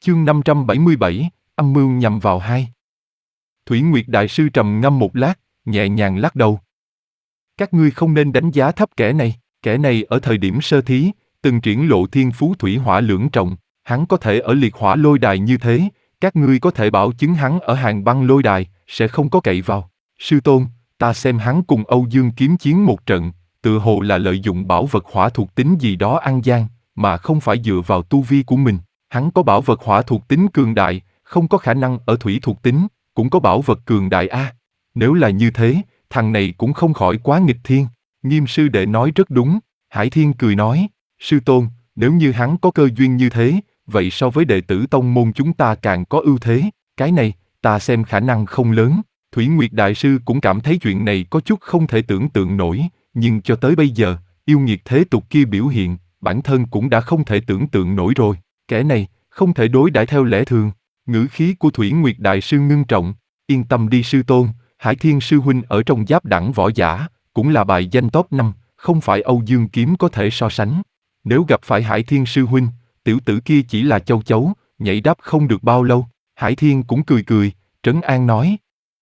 Chương 577, âm mưu nhằm vào hai. Thủy Nguyệt Đại Sư trầm ngâm một lát, nhẹ nhàng lắc đầu. Các ngươi không nên đánh giá thấp kẻ này ở thời điểm sơ thí, từng triển lộ thiên phú thủy hỏa lưỡng trọng, hắn có thể ở liệt hỏa lôi đài như thế, các ngươi có thể bảo chứng hắn ở hàng băng lôi đài, sẽ không có cậy vào. Sư tôn, ta xem hắn cùng Âu Dương kiếm chiến một trận, tựa hồ là lợi dụng bảo vật hỏa thuộc tính gì đó ăn gian, mà không phải dựa vào tu vi của mình. Hắn có bảo vật hỏa thuộc tính cường đại, không có khả năng ở thủy thuộc tính, cũng có bảo vật cường đại a. Nếu là như thế, thằng này cũng không khỏi quá nghịch thiên. Nghiêm sư đệ nói rất đúng. Hải Thiên cười nói, sư tôn, nếu như hắn có cơ duyên như thế, vậy so với đệ tử tông môn chúng ta càng có ưu thế. Cái này, ta xem khả năng không lớn. Thủy Nguyệt Đại Sư cũng cảm thấy chuyện này có chút không thể tưởng tượng nổi, nhưng cho tới bây giờ, yêu nghiệt thế tục kia biểu hiện, bản thân cũng đã không thể tưởng tượng nổi rồi. Kẻ này, không thể đối đãi theo lẽ thường. Ngữ khí của Thủy Nguyệt Đại Sư ngưng trọng, yên tâm đi sư tôn, Hải Thiên sư huynh ở trong giáp đẳng võ giả, cũng là bài danh top 5, không phải Âu Dương Kiếm có thể so sánh. Nếu gặp phải Hải Thiên sư huynh, tiểu tử kia chỉ là châu chấu, nhảy đáp không được bao lâu. Hải Thiên cũng cười cười, trấn an nói.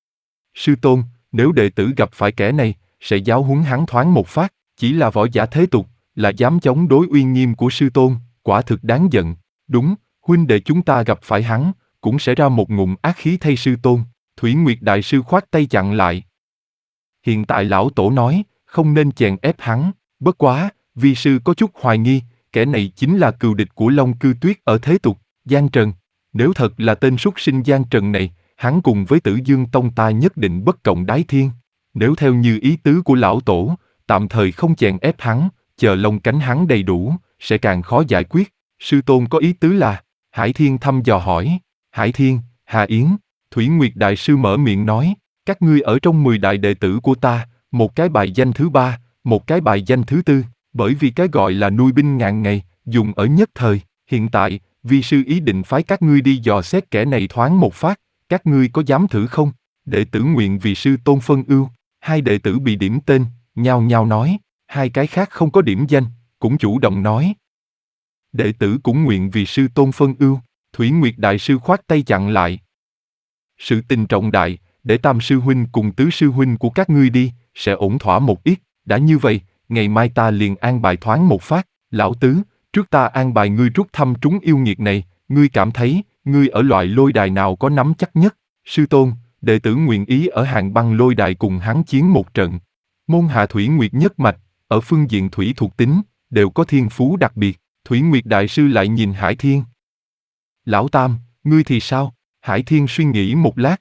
Sư tôn, nếu đệ tử gặp phải kẻ này, sẽ giáo huấn hắn thoáng một phát, chỉ là võ giả thế tục, là dám chống đối uy nghiêm của sư tôn, quả thực đáng giận. Đúng, huynh đệ chúng ta gặp phải hắn, cũng sẽ ra một ngụm ác khí thay sư tôn. Thủy Nguyệt Đại Sư khoát tay chặn lại. Hiện tại lão tổ nói, không nên chèn ép hắn, bất quá, vi sư có chút hoài nghi, kẻ này chính là cừu địch của Long Cư Tuyết ở thế tục, Giang Trần. Nếu thật là tên súc sinh Giang Trần này, hắn cùng với Tử Dương Tông ta nhất định bất cộng đái thiên. Nếu theo như ý tứ của lão tổ, tạm thời không chèn ép hắn, chờ lông cánh hắn đầy đủ, sẽ càng khó giải quyết. Sư tôn có ý tứ là, Hải Thiên thăm dò hỏi. Hải Thiên, Hà Yến, Thủy Nguyệt Đại Sư mở miệng nói, các ngươi ở trong 10 đại đệ tử của ta, một cái bài danh thứ 3, một cái bài danh thứ 4, bởi vì cái gọi là nuôi binh ngàn ngày, dùng ở nhất thời. Hiện tại, vi sư ý định phái các ngươi đi dò xét kẻ này thoáng một phát, các ngươi có dám thử không? Đệ tử nguyện vì sư tôn phân ưu. Hai đệ tử bị điểm tên, nhao nhao nói, hai cái khác không có điểm danh, cũng chủ động nói. Đệ tử cũng nguyện vì sư tôn phân ưu. Thủy Nguyệt Đại Sư khoát tay chặn lại. Sự tình trọng đại, để tam sư huynh cùng tứ sư huynh của các ngươi đi, sẽ ổn thỏa một ít. Đã như vậy, ngày mai ta liền an bài thoáng một phát. Lão tứ, trước ta an bài ngươi rút thăm trúng yêu nghiệt này, ngươi cảm thấy, ngươi ở loại lôi đài nào có nắm chắc nhất? Sư tôn, đệ tử nguyện ý ở hàng băng lôi đài cùng hắn chiến một trận. Môn hạ Thủy Nguyệt nhất mạch, ở phương diện thủy thuộc tính, đều có thiên phú đặc biệt. Thủy Nguyệt Đại Sư lại nhìn Hải Thiên. Lão Tam, ngươi thì sao? Hải Thiên suy nghĩ một lát.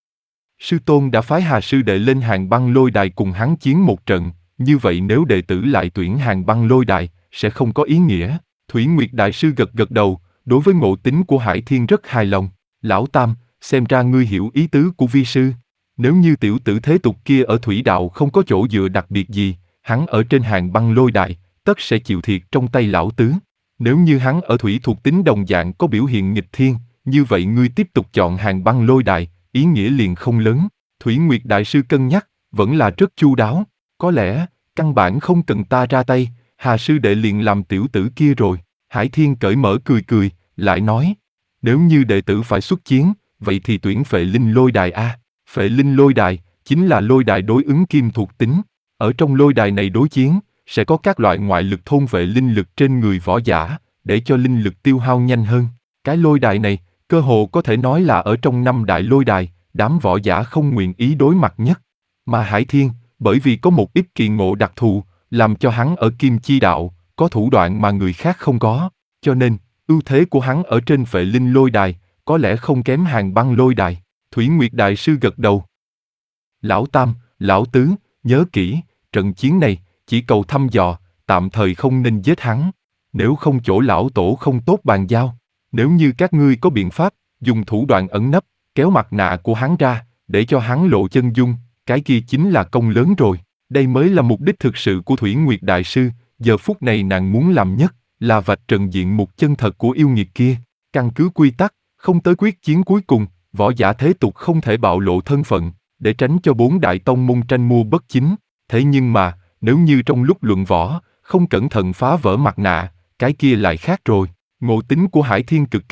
Sư tôn đã phái Hà sư đệ lên hàng băng lôi đài cùng hắn chiến một trận, như vậy nếu đệ tử lại tuyển hàng băng lôi đài, sẽ không có ý nghĩa. Thủy Nguyệt Đại Sư gật gật đầu, đối với ngộ tính của Hải Thiên rất hài lòng. Lão Tam, xem ra ngươi hiểu ý tứ của vi sư. Nếu như tiểu tử thế tục kia ở thủy đạo không có chỗ dựa đặc biệt gì, hắn ở trên hàng băng lôi đài, tất sẽ chịu thiệt trong tay lão tứ. Nếu như hắn ở thủy thuộc tính đồng dạng có biểu hiện nghịch thiên, như vậy ngươi tiếp tục chọn hàng băng lôi đài, ý nghĩa liền không lớn. Thủy Nguyệt Đại Sư cân nhắc, vẫn là rất chu đáo. Có lẽ, căn bản không cần ta ra tay, Hà sư đệ liền làm tiểu tử kia rồi. Hải Thiên cởi mở cười cười, lại nói, nếu như đệ tử phải xuất chiến, vậy thì tuyển Phệ Linh lôi đài a. Phệ Linh lôi đài, chính là lôi đài đối ứng kim thuộc tính. Ở trong lôi đài này đối chiến, sẽ có các loại ngoại lực thôn vệ linh lực trên người võ giả, để cho linh lực tiêu hao nhanh hơn. Cái lôi đài này, cơ hồ có thể nói là ở trong 5 đại lôi đài, đám võ giả không nguyện ý đối mặt nhất. Mà Hải Thiên, bởi vì có một ít kỳ ngộ đặc thù, làm cho hắn ở Kim Chi Đạo, có thủ đoạn mà người khác không có, cho nên, ưu thế của hắn ở trên Phệ Linh lôi đài, có lẽ không kém hàng băng lôi đài. Thủy Nguyệt Đại Sư gật đầu. Lão Tam, Lão Tứ, nhớ kỹ, trận chiến này, chỉ cầu thăm dò, tạm thời không nên giết hắn. Nếu không chỗ lão tổ không tốt bàn giao. Nếu như các ngươi có biện pháp, dùng thủ đoạn ẩn nấp, kéo mặt nạ của hắn ra, để cho hắn lộ chân dung, cái kia chính là công lớn rồi. Đây mới là mục đích thực sự của Thủy Nguyệt Đại Sư, giờ phút này nàng muốn làm nhất, là vạch trần diện mục chân thật của yêu nghiệt kia. Căn cứ quy tắc, không tới quyết chiến cuối cùng, võ giả thế tục không thể bạo lộ thân phận, để tránh cho 4 đại tông môn tranh mua bất chính. Thế nhưng mà, nếu như trong lúc luận võ, không cẩn thận phá vỡ mặt nạ, cái kia lại khác rồi. Ngộ tính của Hải Thiên cực cao,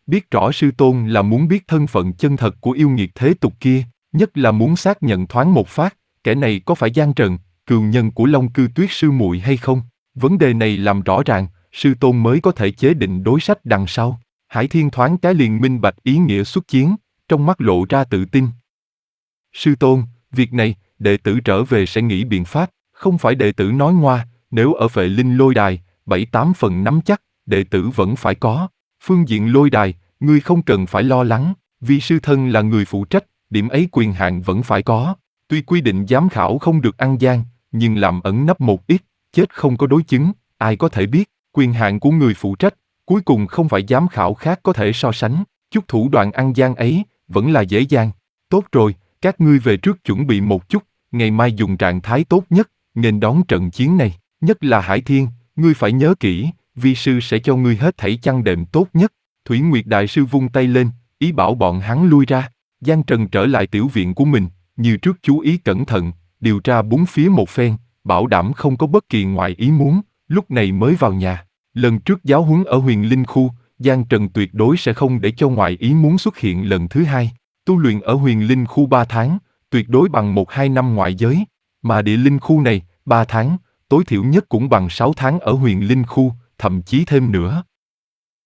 biết rõ sư tôn là muốn biết thân phận chân thật của yêu nghiệt thế tục kia, nhất là muốn xác nhận thoáng một phát, kẻ này có phải Giang Trần, cừu nhân của Long Cư Tuyết sư muội hay không? Vấn đề này làm rõ ràng, sư tôn mới có thể chế định đối sách đằng sau. Hải Thiên thoáng cái liền minh bạch ý nghĩa xuất chiến, trong mắt lộ ra tự tin. Sư tôn, việc này, đệ tử trở về sẽ nghĩ biện pháp, không phải đệ tử nói ngoa, nếu ở Phệ Linh Lôi Đài, 7-8 phần nắm chắc, đệ tử vẫn phải có. Phương diện lôi đài, ngươi không cần phải lo lắng, vì sư thân là người phụ trách, điểm ấy quyền hạn vẫn phải có. Tuy quy định giám khảo không được ăn gian, nhưng làm ẩn nấp một ít, chết không có đối chứng, ai có thể biết, quyền hạn của người phụ trách, cuối cùng không phải giám khảo khác có thể so sánh, chút thủ đoạn ăn gian ấy, vẫn là dễ dàng. Tốt rồi, các ngươi về trước chuẩn bị một chút, ngày mai dùng trạng thái tốt nhất, nghênh đón trận chiến này, nhất là Hải Thiên, ngươi phải nhớ kỹ, vi sư sẽ cho ngươi hết thảy chăn đệm tốt nhất. Thủy Nguyệt Đại Sư vung tay lên, ý bảo bọn hắn lui ra. Giang Trần trở lại tiểu viện của mình, như trước chú ý cẩn thận, điều tra bốn phía một phen, bảo đảm không có bất kỳ ngoại ý muốn, lúc này mới vào nhà. Lần trước giáo huấn ở Huyền Linh Khu, Giang Trần tuyệt đối sẽ không để cho ngoại ý muốn xuất hiện lần thứ hai. Tu luyện ở Huyền Linh Khu 3 tháng, tuyệt đối bằng 1-2 năm ngoại giới, mà địa linh khu này, 3 tháng, tối thiểu nhất cũng bằng 6 tháng ở Huyền Linh Khu, thậm chí thêm nữa.